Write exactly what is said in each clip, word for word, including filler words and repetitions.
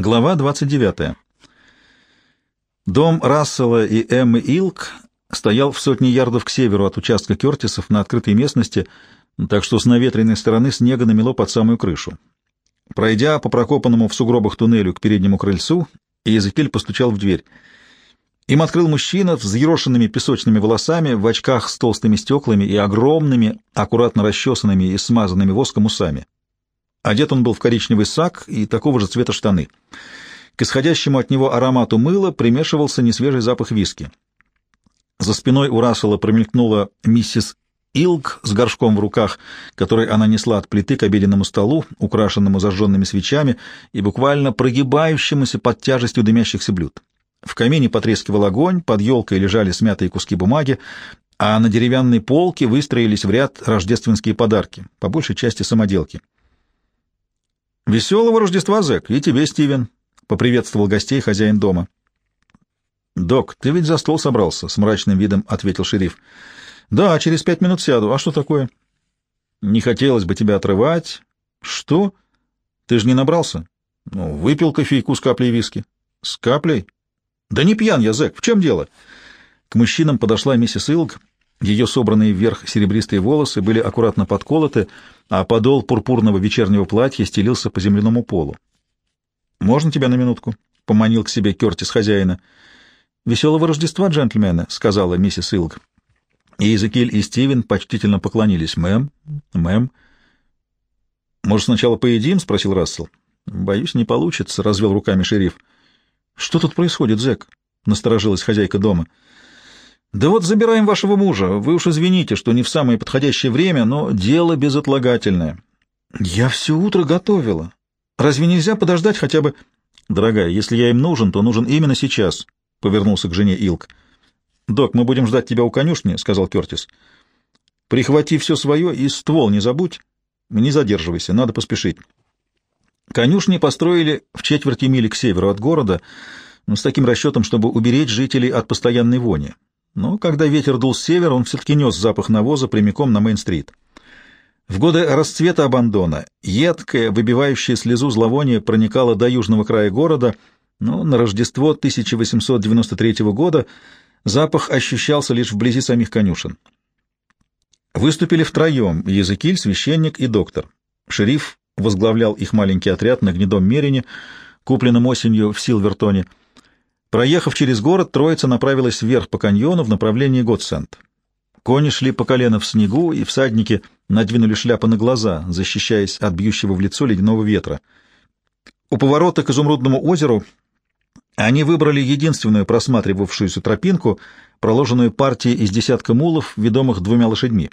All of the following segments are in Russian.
Глава двадцать девятая. Дом Рассела и Эммы Илк стоял в сотне ярдов к северу от участка Кертисов на открытой местности, так что с наветренной стороны снега намело под самую крышу. Пройдя по прокопанному в сугробах туннелю к переднему крыльцу, Иезекииль постучал в дверь. Им открыл мужчина с взъерошенными песочными волосами, в очках с толстыми стеклами и огромными, аккуратно расчесанными и смазанными воском усами. Одет он был в коричневый сак и такого же цвета штаны. К исходящему от него аромату мыла примешивался несвежий запах виски. За спиной у Рассела промелькнула миссис Илк с горшком в руках, который она несла от плиты к обеденному столу, украшенному зажженными свечами и буквально прогибающемуся под тяжестью дымящихся блюд. В камине потрескивал огонь, под елкой лежали смятые куски бумаги, а на деревянной полке выстроились в ряд рождественские подарки, по большей части самоделки. «Веселого Рождества, Зэк, и тебе, Стивен», — поприветствовал гостей хозяин дома. «Док, ты ведь за стол собрался?» — с мрачным видом ответил шериф. «Да, через пять минут сяду. А что такое?» «Не хотелось бы тебя отрывать». «Что? Ты же не набрался?» «Ну, выпил кофейку с каплей виски». «С каплей?» «Да не пьян я, Зэк. В чем дело?» К мужчинам подошла миссис Илк. Ее собранные вверх серебристые волосы были аккуратно подколоты, а подол пурпурного вечернего платья стелился по земляному полу. «Можно тебя на минутку?» — поманил к себе Кертис хозяина. «Веселого Рождества, джентльмены», — сказала миссис Илк. И Иезекииль и Стивен почтительно поклонились. «Мэм, мэм». «Может, сначала поедим?» — спросил Рассел. «Боюсь, не получится», — развел руками шериф. «Что тут происходит, Зэк?» — насторожилась хозяйка дома. «Да вот забираем вашего мужа. Вы уж извините, что не в самое подходящее время, но дело безотлагательное». «Я все утро готовила. Разве нельзя подождать хотя бы...» «Дорогая, если я им нужен, то нужен именно сейчас», — повернулся к жене Илк. «Док, мы будем ждать тебя у конюшни», — сказал Кертис. «Прихвати все свое и ствол не забудь. Не задерживайся, надо поспешить». Конюшни построили в четверти мили к северу от города, ну, с таким расчетом, чтобы уберечь жителей от постоянной вони. Но когда ветер дул с севера, он все-таки нес запах навоза прямиком на Мейн-стрит. В годы расцвета Абандона едкое, выбивающее слезу зловоние проникало до южного края города, но на Рождество тысяча восемьсот девяносто третьего года запах ощущался лишь вблизи самих конюшен. Выступили втроем — Иезекииль, священник и доктор. Шериф возглавлял их маленький отряд на гнедом мерине, купленном осенью в Силвертоне. Проехав через город, троица направилась вверх по каньону в направлении Готсенд. Кони шли по колено в снегу, и всадники надвинули шляпы на глаза, защищаясь от бьющего в лицо ледяного ветра. У поворота к Изумрудному озеру они выбрали единственную просматривавшуюся тропинку, проложенную партией из десятка мулов, ведомых двумя лошадьми.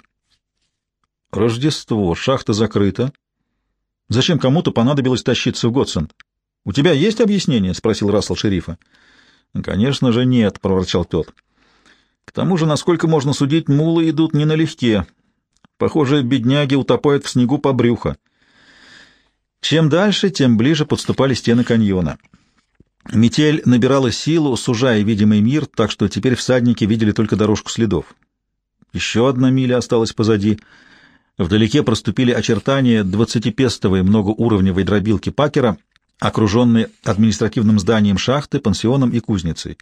«Рождество, шахта закрыта. Зачем кому-то понадобилось тащиться в Готсенд? У тебя есть объяснение?» — спросил Рассел шерифа. «Конечно же нет», — проворчал тот. «К тому же, насколько можно судить, мулы идут не налегке. Похоже, бедняги утопают в снегу по брюхо». Чем дальше, тем ближе подступали стены каньона. Метель набирала силу, сужая видимый мир, так что теперь всадники видели только дорожку следов. Еще одна миля осталась позади. Вдалеке проступили очертания двадцатипестовой многоуровневой дробилки Пакера, окруженной административным зданием шахты, пансионом и кузницей.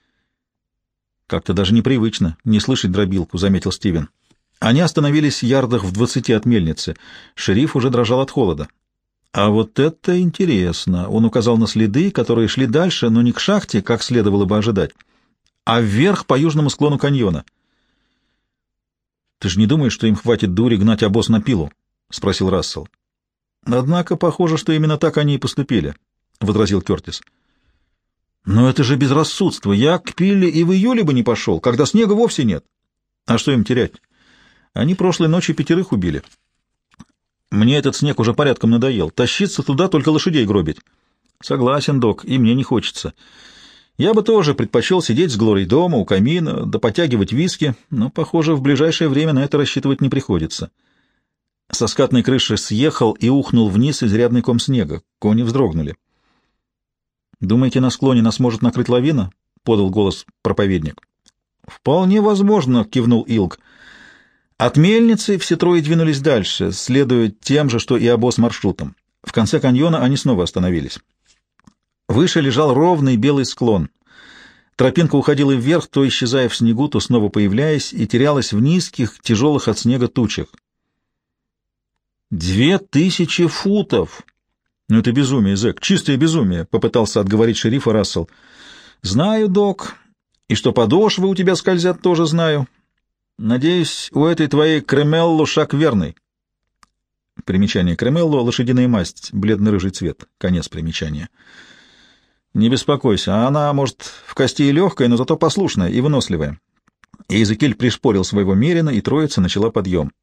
«Как-то даже непривычно не слышать дробилку», — заметил Стивен. Они остановились ярдах в двадцати от мельницы. Шериф уже дрожал от холода. «А вот это интересно!» — он указал на следы, которые шли дальше, но не к шахте, как следовало бы ожидать, а вверх по южному склону каньона. «Ты же не думаешь, что им хватит дури гнать обоз на пилу?» — спросил Рассел. «Однако похоже, что именно так они и поступили», — возразил Кертис. «Но это же безрассудство. Я к пиле и в июле бы не пошел, когда снега вовсе нет. А что им терять? Они прошлой ночью пятерых убили. Мне этот снег уже порядком надоел. Тащиться туда, только лошадей гробить». «Согласен, док, и мне не хочется. Я бы тоже предпочел сидеть с Глорией дома, у камина, да потягивать виски, но, похоже, в ближайшее время на это рассчитывать не приходится». Со скатной крыши съехал и ухнул вниз изрядный ком снега. Кони вздрогнули. «Думаете, на склоне нас может накрыть лавина?» — подал голос проповедник. «Вполне возможно», — кивнул Илк. От мельницы все трое двинулись дальше, следуя тем же, что и обоз маршрутом. В конце каньона они снова остановились. Выше лежал ровный белый склон. Тропинка уходила вверх, то исчезая в снегу, то снова появляясь, и терялась в низких, тяжелых от снега тучах. «Две тысячи футов!» «Ну это безумие, зэк, чистое безумие», — попытался отговорить шерифа Рассел. «Знаю, док, и что подошвы у тебя скользят, тоже знаю. Надеюсь, у этой твоей Кремелло шаг верный». Примечание Кремелло — лошадиная масть, бледно-рыжий цвет. Конец примечания. «Не беспокойся, она, может, в кости и легкая, но зато послушная и выносливая». Иезекииль пришпорил своего мерина, и троица начала подъем.